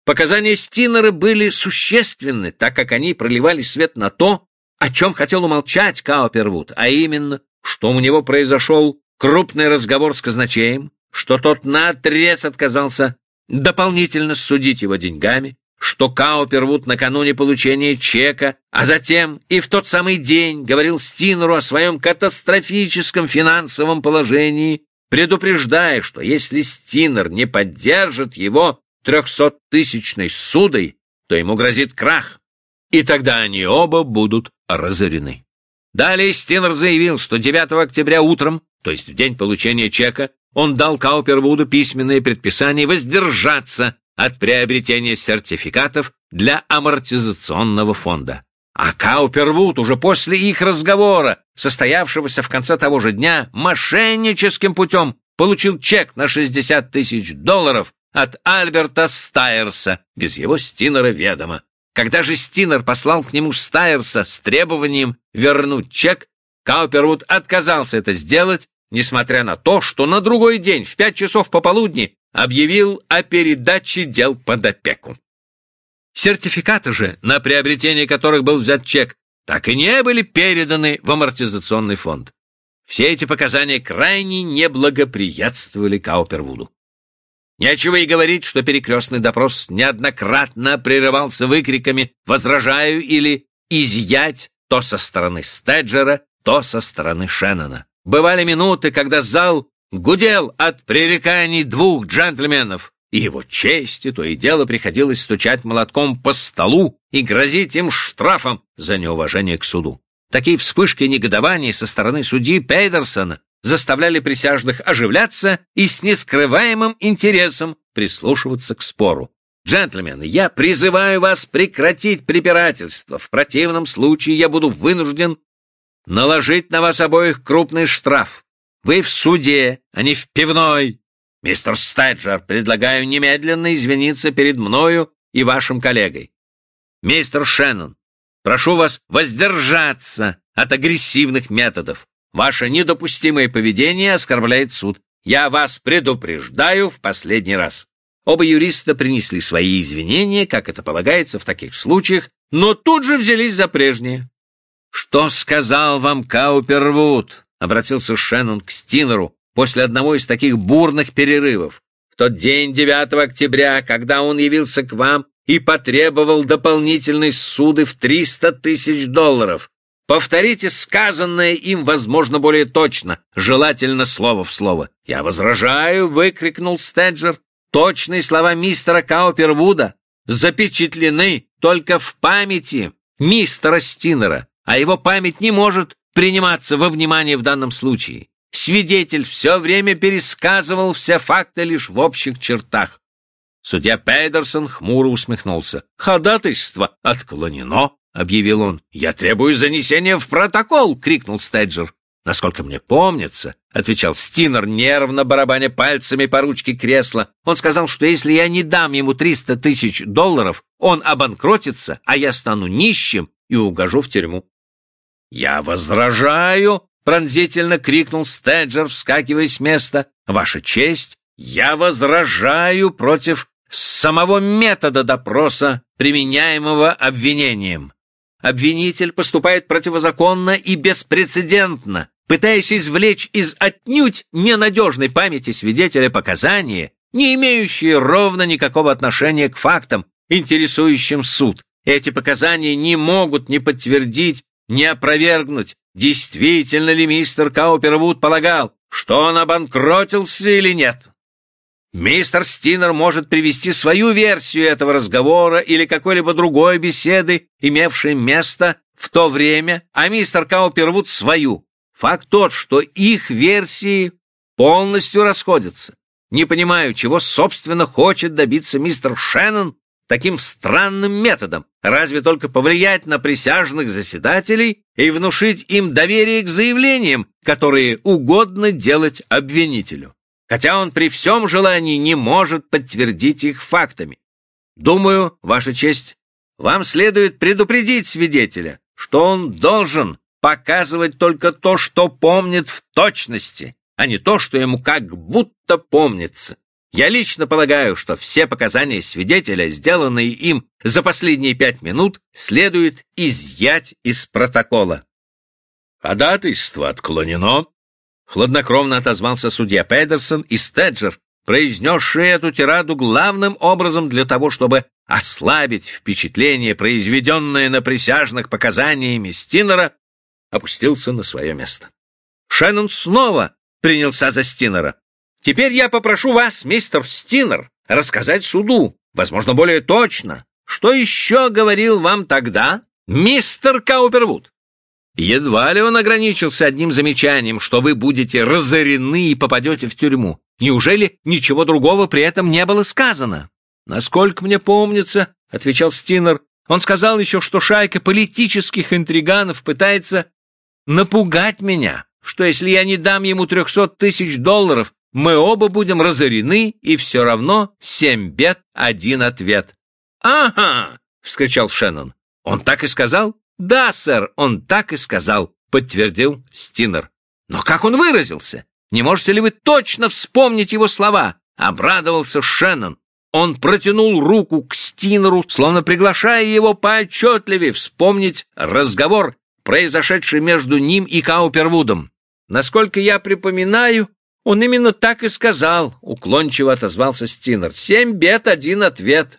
Показания Стинера были существенны, так как они проливали свет на то, о чем хотел умолчать Каупервуд, а именно, что у него произошел крупный разговор с казначеем, что тот наотрез отказался дополнительно судить его деньгами, что Каупервуд накануне получения чека, а затем и в тот самый день говорил Стинеру о своем катастрофическом финансовом положении, предупреждая, что если Стинер не поддержит его 300-тысячной ссудой, то ему грозит крах, и тогда они оба будут разорены. Далее Стинер заявил, что 9 октября утром, то есть в день получения чека, он дал Каупервуду письменное предписание воздержаться от приобретения сертификатов для амортизационного фонда. А Каупервуд уже после их разговора, состоявшегося в конце того же дня, мошенническим путем получил чек на $60 тысяч от Альберта Стайерса без его Стинера ведома. Когда же Стинер послал к нему Стайерса с требованием вернуть чек, Каупервуд отказался это сделать, несмотря на то, что на другой день в 5 часов пополудни объявил о передаче дел под опеку. Сертификаты же, на приобретение которых был взят чек, так и не были переданы в амортизационный фонд. Все эти показания крайне неблагоприятствовали Каупервуду. Нечего и говорить, что перекрестный допрос неоднократно прерывался выкриками «возражаю» или «изъять» то со стороны Стеджера, то со стороны Шеннона. Бывали минуты, когда зал гудел от пререканий двух джентльменов, и его чести то и дело приходилось стучать молотком по столу и грозить им штрафом за неуважение к суду. Такие вспышки негодования со стороны судьи Пейдерсона заставляли присяжных оживляться и с нескрываемым интересом прислушиваться к спору. «Джентльмены, я призываю вас прекратить препирательство. В противном случае я буду вынужден наложить на вас обоих крупный штраф. Вы в суде, а не в пивной. Мистер Стеджер, предлагаю немедленно извиниться перед мною и вашим коллегой. Мистер Шеннон, прошу вас воздержаться от агрессивных методов. Ваше недопустимое поведение оскорбляет суд. Я вас предупреждаю в последний раз». Оба юриста принесли свои извинения, как это полагается в таких случаях, но тут же взялись за прежнее. «Что сказал вам Каупервуд?» — обратился Шеннон к Стинеру после одного из таких бурных перерывов. «В тот день, 9 октября, когда он явился к вам и потребовал дополнительной ссуды в $300 тысяч. Повторите сказанное им, возможно, более точно, желательно слово в слово». «Я возражаю!» — выкрикнул Стеджер. «Точные слова мистера Каупервуда запечатлены только в памяти мистера Стинера, а его память не может приниматься во внимание в данном случае. Свидетель все время пересказывал все факты лишь в общих чертах». Судья Пейдерсон хмуро усмехнулся. «Ходатайство отклонено», — объявил он. «Я требую занесения в протокол», — крикнул Стеджер. «Насколько мне помнится», — отвечал Стинер, нервно барабаня пальцами по ручке кресла. «Он сказал, что если я не дам ему $300 тысяч, он обанкротится, а я стану нищим и угожу в тюрьму». «Я возражаю», — пронзительно крикнул Стеджер, вскакивая с места. «Ваша честь, я возражаю против самого метода допроса, применяемого обвинением. Обвинитель поступает противозаконно и беспрецедентно, пытаясь извлечь из отнюдь ненадежной памяти свидетеля показания, не имеющие ровно никакого отношения к фактам, интересующим суд. Эти показания не могут ни подтвердить, ни опровергнуть, действительно ли мистер Каупервуд полагал, что он обанкротился или нет. Мистер Стинер может привести свою версию этого разговора или какой-либо другой беседы, имевшей место в то время, а мистер Каупервуд свою. Факт тот, что их версии полностью расходятся. Не понимаю, чего, собственно, хочет добиться мистер Шеннон таким странным методом. Разве только повлиять на присяжных заседателей и внушить им доверие к заявлениям, которые угодно делать обвинителю, хотя он при всем желании не может подтвердить их фактами. Думаю, Ваша честь, вам следует предупредить свидетеля, что он должен показывать только то, что помнит в точности, а не то, что ему как будто помнится. Я лично полагаю, что все показания свидетеля, сделанные им за последние 5 минут, следует изъять из протокола. Ходатайство отклонено. Хладнокровно отозвался судья Педерсон, и Стеджер, произнесший эту тираду главным образом для того, чтобы ослабить впечатление, произведенное на присяжных показаниями Стинера, опустился на свое место. Шеннон снова принялся за Стинера. «Теперь я попрошу вас, мистер Стинер, рассказать суду, возможно, более точно, что еще говорил вам тогда мистер Каупервуд. Едва ли он ограничился одним замечанием, что вы будете разорены и попадете в тюрьму. Неужели ничего другого при этом не было сказано?» «Насколько мне помнится, — отвечал Стинер, — он сказал еще, что шайка политических интриганов пытается напугать меня, что если я не дам ему $300 000, мы оба будем разорены, и все равно 7 бед, 1 ответ». «Ага!» — вскричал Шеннон. «Он так и сказал?» «Да, сэр, он так и сказал», — подтвердил Стинер. «Но как он выразился? Не можете ли вы точно вспомнить его слова?» — обрадовался Шеннон. Он протянул руку к Стинеру, словно приглашая его поотчетливее вспомнить разговор, произошедший между ним и Каупервудом. «Насколько я припоминаю, он именно так и сказал», — уклончиво отозвался Стинер. 7 бед, 1 ответ».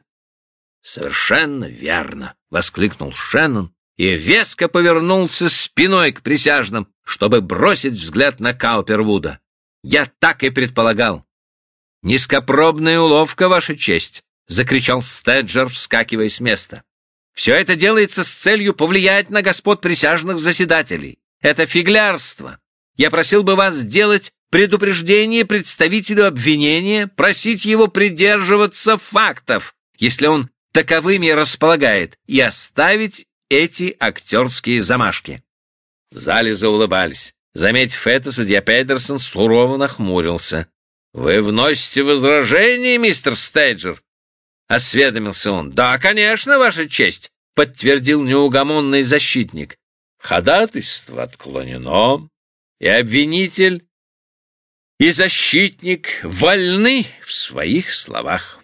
«Совершенно верно», — воскликнул Шеннон и резко повернулся спиной к присяжным, чтобы бросить взгляд на Каупервуда. «Я так и предполагал». «Низкопробная уловка, Ваша честь», — закричал Стеджер, вскакивая с места. «Все это делается с целью повлиять на господ присяжных заседателей. Это фиглярство. Я просил бы вас сделать предупреждение представителю обвинения, просить его придерживаться фактов, если он таковыми располагает, и оставить эти актерские замашки». В зале заулыбались. Заметив это, судья Педерсон сурово нахмурился. «Вы вносите возражение, мистер Стеджер?» — осведомился он. «Да, конечно, Ваша честь», — подтвердил неугомонный защитник. «Ходатайство отклонено, и обвинитель, и защитник вольны в своих словах».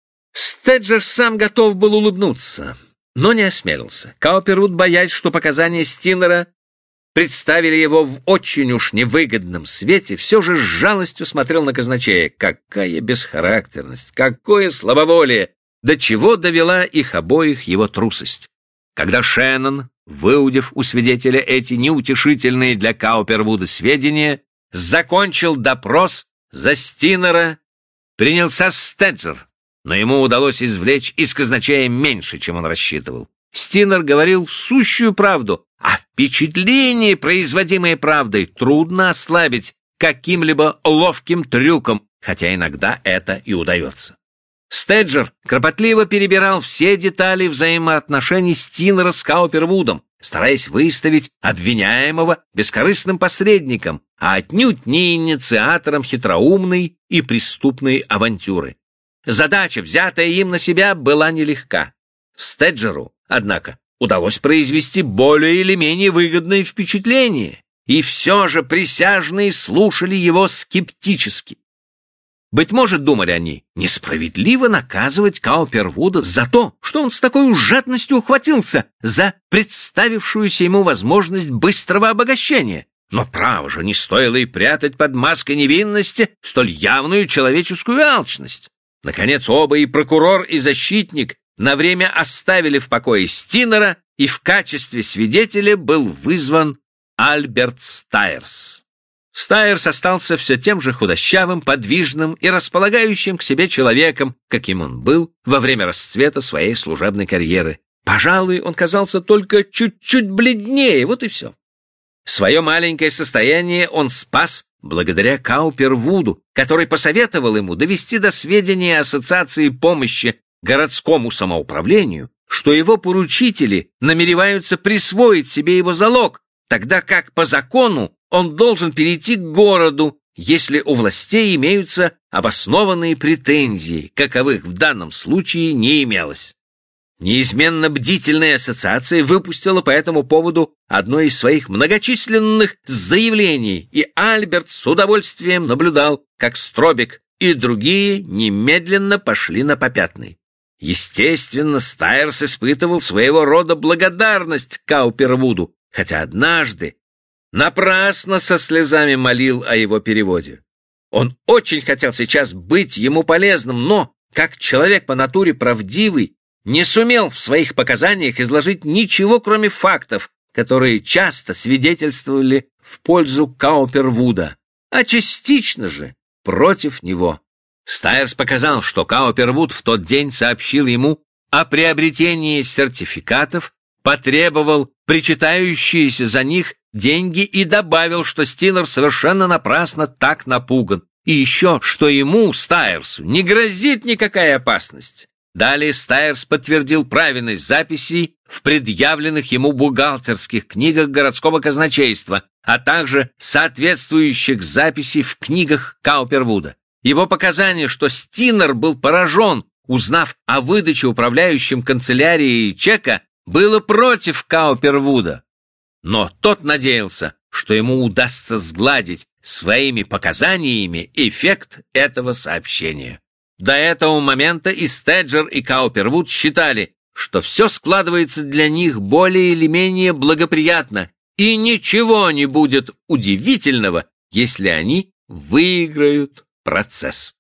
Стеджер сам готов был улыбнуться, но не осмелился. Каупервуд, боясь, что показания Стинера представили его в очень уж невыгодном свете, все же с жалостью смотрел на казначея. Какая бесхарактерность, какое слабоволие! До чего довела их обоих его трусость! Когда Шеннон, выудив у свидетеля эти неутешительные для Каупервуда сведения, закончил допрос за Стинера, принялся Стеджер, но ему удалось извлечь из казначея меньше, чем он рассчитывал. Стинер говорил сущую правду, а впечатление, производимое правдой, трудно ослабить каким-либо ловким трюком, хотя иногда это и удается. Стеджер кропотливо перебирал все детали взаимоотношений Стинера с Каупервудом, стараясь выставить обвиняемого бескорыстным посредником, а отнюдь не инициатором хитроумной и преступной авантюры. Задача, взятая им на себя, была нелегка. Стеджеру, однако, удалось произвести более или менее выгодное впечатление, и все же присяжные слушали его скептически. Быть может, думали они, несправедливо наказывать Каупервуда за то, что он с такой жадностью ухватился за представившуюся ему возможность быстрого обогащения. Но, право же, не стоило и прятать под маской невинности столь явную человеческую алчность. Наконец, оба, и прокурор, и защитник, на время оставили в покое Стинера, и в качестве свидетеля был вызван Альберт Стайерс. Стайерс остался все тем же худощавым, подвижным и располагающим к себе человеком, каким он был во время расцвета своей служебной карьеры. Пожалуй, он казался только чуть-чуть бледнее, вот и все. Свое маленькое состояние он спас благодаря Каупервуду, который посоветовал ему довести до сведения Ассоциации помощи городскому самоуправлению, что его поручители намереваются присвоить себе его залог, тогда как по закону он должен перейти к городу, если у властей имеются обоснованные претензии, каковых в данном случае не имелось. Неизменно бдительная ассоциация выпустила по этому поводу одно из своих многочисленных заявлений, и Альберт с удовольствием наблюдал, как Стробик и другие немедленно пошли на попятный. Естественно, Стайерс испытывал своего рода благодарность Каупервуду, хотя однажды напрасно со слезами молил о его переводе. Он очень хотел сейчас быть ему полезным, но, как человек по натуре правдивый, не сумел в своих показаниях изложить ничего, кроме фактов, которые часто свидетельствовали в пользу Каупервуда, а частично же против него. Стайерс показал, что Каупервуд в тот день сообщил ему о приобретении сертификатов, потребовал причитающиеся за них деньги и добавил, что Стинер совершенно напрасно так напуган, и еще, что ему, Стайерсу, не грозит никакая опасность. Далее Стайерс подтвердил правильность записей в предъявленных ему бухгалтерских книгах городского казначейства, а также соответствующих записей в книгах Каупервуда. Его показания, что Стинер был поражен, узнав о выдаче управляющим канцелярией чека, было против Каупервуда. Но тот надеялся, что ему удастся сгладить своими показаниями эффект этого сообщения. До этого момента и Стеджер, и Каупервуд считали, что все складывается для них более или менее благоприятно, и ничего не будет удивительного, если они выиграют процесс.